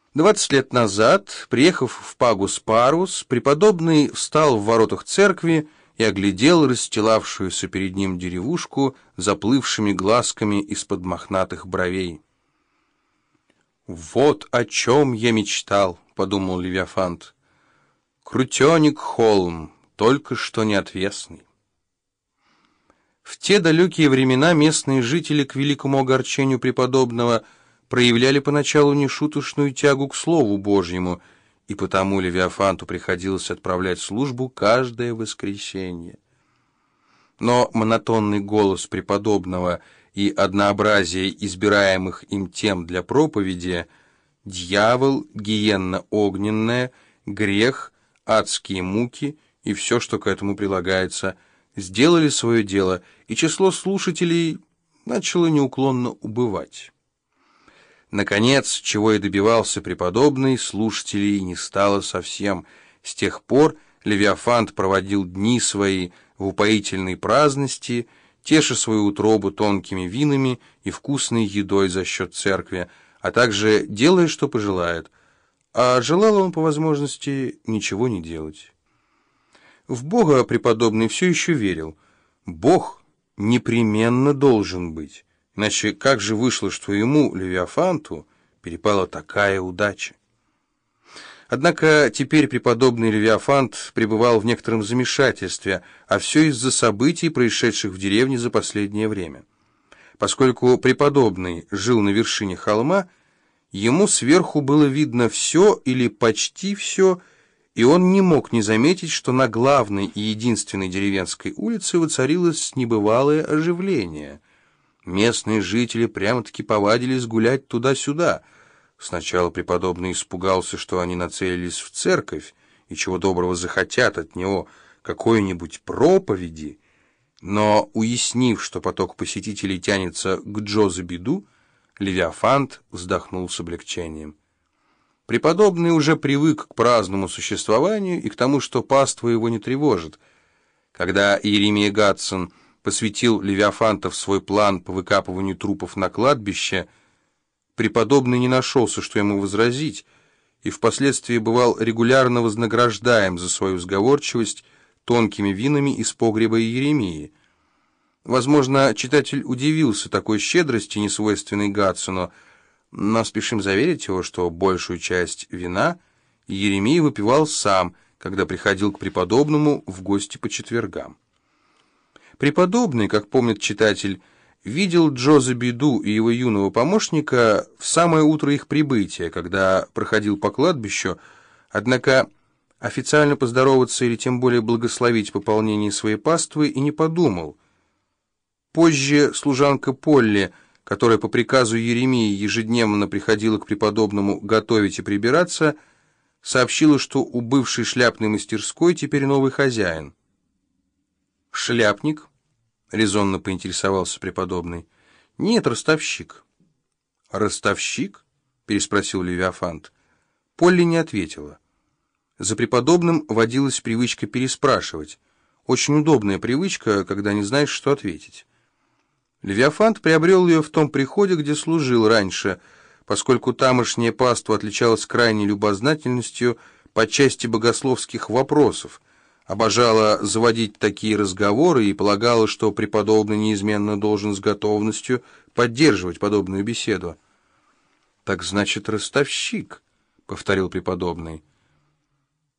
20 лет назад, приехав в Пагус-Парус, преподобный встал в воротах церкви и оглядел расстилавшуюся перед ним деревушку заплывшими глазками из-под мохнатых бровей. «Вот о чем я мечтал», — подумал Левиафант. «Крутеник холм, только что не отвесный». В те далекие времена местные жители, к великому огорчению преподобного, проявляли поначалу нешуточную тягу к Слову Божьему, и потому Левиафанту приходилось отправлять службу каждое воскресенье. Но монотонный голос преподобного и однообразие избираемых им тем для проповеди, дьявол, гиенна огненная, грех, адские муки и все, что к этому прилагается, сделали свое дело, и число слушателей начало неуклонно убывать. Наконец, чего и добивался преподобный, слушателей не стало совсем. С тех пор Левиафант проводил дни свои в упоительной праздности, теша свою утробу тонкими винами и вкусной едой за счет церкви, а также делая, что пожелает. А желал он, по возможности, ничего не делать. В Бога преподобный все еще верил. Бог непременно должен быть. Иначе как же вышло, что ему, Левиафанту, перепала такая удача? Однако теперь преподобный Левиафант пребывал в некотором замешательстве, а все из-за событий, происшедших в деревне за последнее время. Поскольку преподобный жил на вершине холма, ему сверху было видно все или почти все, и он не мог не заметить, что на главной и единственной деревенской улице воцарилось небывалое оживление. Местные жители прямо-таки повадились гулять туда-сюда. Сначала преподобный испугался, что они нацелились в церковь, и чего доброго захотят от него какой-нибудь проповеди, но, уяснив, что поток посетителей тянется к Джозебиду, Левиафант вздохнул с облегчением. Преподобный уже привык к праздному существованию и к тому, что паства его не тревожит. Когда Иеремия Гадсон посвятил Левиафанта в свой план по выкапыванию трупов на кладбище, преподобный не нашелся, что ему возразить, и впоследствии бывал регулярно вознаграждаем за свою сговорчивость тонкими винами из погреба Иеремии. Возможно, читатель удивился такой щедрости, несвойственной Гадсону, но спешим заверить его, что большую часть вина Иеремия выпивал сам, когда приходил к преподобному в гости по четвергам. Преподобный, как помнит читатель, видел Джозебиду и его юного помощника в самое утро их прибытия, когда проходил по кладбищу, однако официально поздороваться или тем более благословить пополнение своей паствы и не подумал. Позже служанка Полли, которая по приказу Иеремии ежедневно приходила к преподобному готовить и прибираться, сообщила, что у бывшей шляпной мастерской теперь новый хозяин. «Шляпник?» — резонно поинтересовался преподобный. «Нет, ростовщик». «Ростовщик?» — переспросил Левиафант. Полли не ответила. За преподобным водилась привычка переспрашивать. Очень удобная привычка, когда не знаешь, что ответить. Левиафант приобрел ее в том приходе, где служил раньше, поскольку тамошняя паства отличалась крайней любознательностью по части богословских вопросов, обожала заводить такие разговоры и полагала, что преподобный неизменно должен с готовностью поддерживать подобную беседу. «Так значит, ростовщик», — повторил преподобный.